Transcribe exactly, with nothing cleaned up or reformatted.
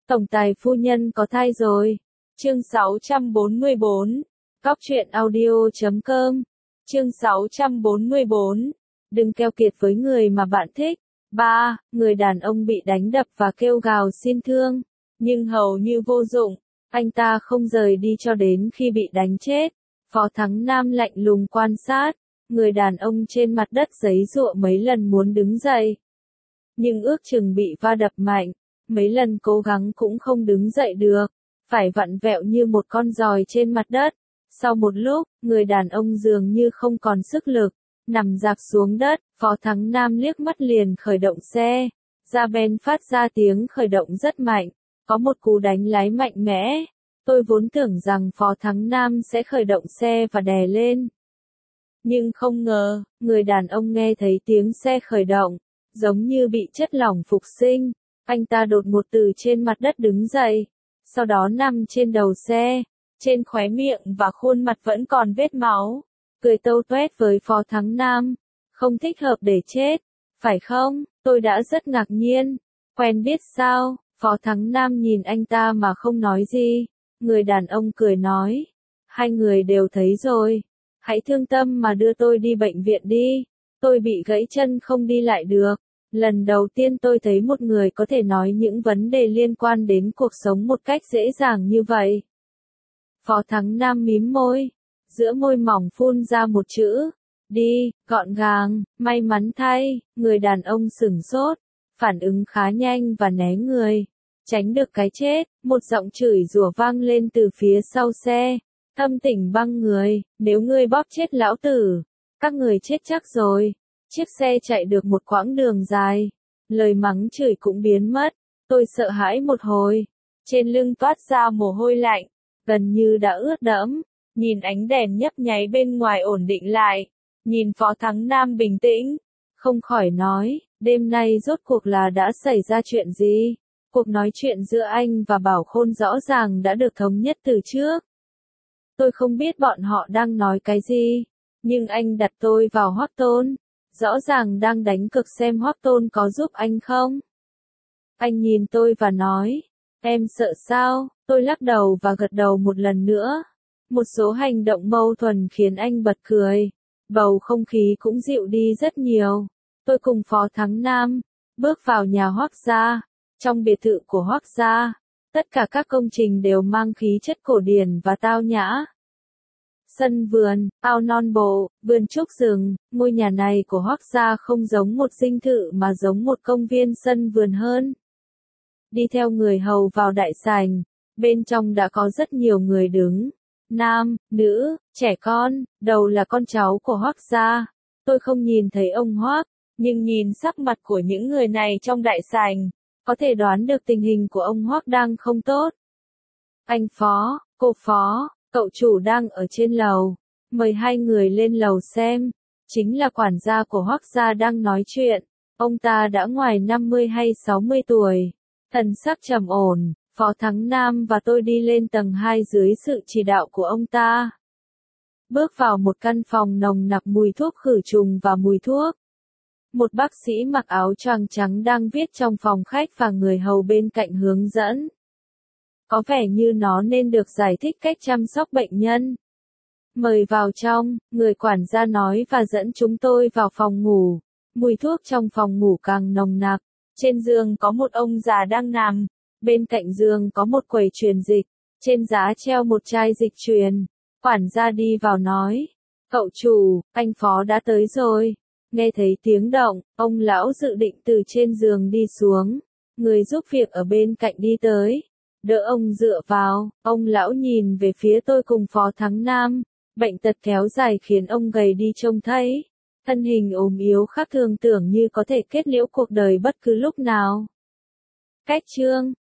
Tổng tài phu nhân có thai rồi. Chương sáu trăm bốn mươi bốn. Cóc truyện audio chấm com. Chương sáu trăm bốn mươi bốn. Đừng keo kiệt với người mà bạn thích. ba. Người đàn ông bị đánh đập và kêu gào xin thương, nhưng hầu như vô dụng. Anh ta không rời đi cho đến khi bị đánh chết. Phó Thắng Nam lạnh lùng quan sát. Người đàn ông trên mặt đất giãy giụa mấy lần muốn đứng dậy, nhưng ước chừng bị va đập mạnh. Mấy lần cố gắng cũng không đứng dậy được, phải vặn vẹo như một con giòi trên mặt đất. Sau một lúc, người đàn ông dường như không còn sức lực, nằm rạp xuống đất. Phó Thắng Nam liếc mắt liền khởi động xe. Ra ben phát ra tiếng khởi động rất mạnh, có một cú đánh lái mạnh mẽ. Tôi vốn tưởng rằng Phó Thắng Nam sẽ khởi động xe và đè lên, nhưng không ngờ, người đàn ông nghe thấy tiếng xe khởi động, giống như bị chất lỏng phục sinh. Anh ta đột ngột từ trên mặt đất đứng dậy, sau đó nằm trên đầu xe, trên khóe miệng và khuôn mặt vẫn còn vết máu, cười tâu tuét với Phó Thắng Nam. Không thích hợp để chết, phải không? Tôi đã rất ngạc nhiên. Quen biết sao? Phó Thắng Nam nhìn anh ta mà không nói gì. Người đàn ông cười nói, hai người đều thấy rồi. Hãy thương tâm mà đưa tôi đi bệnh viện đi. Tôi bị gãy chân không đi lại được. Lần đầu tiên tôi thấy một người có thể nói những vấn đề liên quan đến cuộc sống một cách dễ dàng như vậy. Phó Thắng Nam mím môi, giữa môi mỏng phun ra một chữ, đi, gọn gàng. May mắn thay, người đàn ông sửng sốt, phản ứng khá nhanh và né người, tránh được cái chết. Một giọng chửi rủa vang lên từ phía sau xe, Thâm Tỉnh băng người, nếu ngươi bóp chết lão tử, các người chết chắc rồi. Chiếc xe chạy được một quãng đường dài, lời mắng chửi cũng biến mất. Tôi sợ hãi một hồi, trên lưng toát ra mồ hôi lạnh, gần như đã ướt đẫm. Nhìn ánh đèn nhấp nháy bên ngoài ổn định lại, nhìn Phó Thắng Nam bình tĩnh, không khỏi nói, đêm nay rốt cuộc là đã xảy ra chuyện gì? Cuộc nói chuyện giữa anh và Bảo Khôn rõ ràng đã được thống nhất từ trước. Tôi không biết bọn họ đang nói cái gì, nhưng anh đặt tôi vào Hoắc Tôn, rõ ràng đang đánh cược xem Hoắc Tôn có giúp anh không. Anh nhìn tôi và nói, em sợ sao? Tôi lắc đầu và gật đầu một lần nữa. Một số hành động mâu thuẫn khiến anh bật cười. Bầu không khí cũng dịu đi rất nhiều. Tôi cùng Phó Thắng Nam bước vào nhà Hoắc gia. Trong biệt thự của Hoắc gia, tất cả các công trình đều mang khí chất cổ điển và tao nhã. Sân vườn, ao non bộ, vườn trúc rừng, ngôi nhà này của Hoắc gia không giống một dinh thự mà giống một công viên sân vườn hơn. Đi theo người hầu vào đại sảnh, bên trong đã có rất nhiều người đứng, nam, nữ, trẻ con, đầu là con cháu của Hoắc gia. Tôi không nhìn thấy ông Hoắc, nhưng nhìn sắc mặt của những người này trong đại sảnh, có thể đoán được tình hình của ông Hoắc đang không tốt. Anh Phó, cô Phó, cậu chủ đang ở trên lầu, mời hai người lên lầu xem. Chính là quản gia của Hoắc gia đang nói chuyện. Ông ta đã ngoài năm mươi hay sáu mươi tuổi, thần sắc trầm ổn. Phó Thắng Nam và tôi đi lên tầng hai dưới sự chỉ đạo của ông ta. Bước vào một căn phòng nồng nặc mùi thuốc khử trùng và mùi thuốc. Một bác sĩ mặc áo choàng trắng đang viết trong phòng khách và người hầu bên cạnh hướng dẫn. Có vẻ như nó nên được giải thích cách chăm sóc bệnh nhân. Mời vào trong, người quản gia nói và dẫn chúng tôi vào phòng ngủ. Mùi thuốc trong phòng ngủ càng nồng nặc. Trên giường có một ông già đang nằm. Bên cạnh giường có một quầy truyền dịch. Trên giá treo một chai dịch truyền. Quản gia đi vào nói, cậu chủ, anh Phó đã tới rồi. Nghe thấy tiếng động, ông lão dự định từ trên giường đi xuống. Người giúp việc ở bên cạnh đi tới, đỡ ông dựa vào. Ông lão nhìn về phía tôi cùng Phó Thắng Nam. Bệnh tật kéo dài khiến ông gầy đi trông thấy. Thân hình ốm yếu khác thường, tưởng như có thể kết liễu cuộc đời bất cứ lúc nào. Cách chương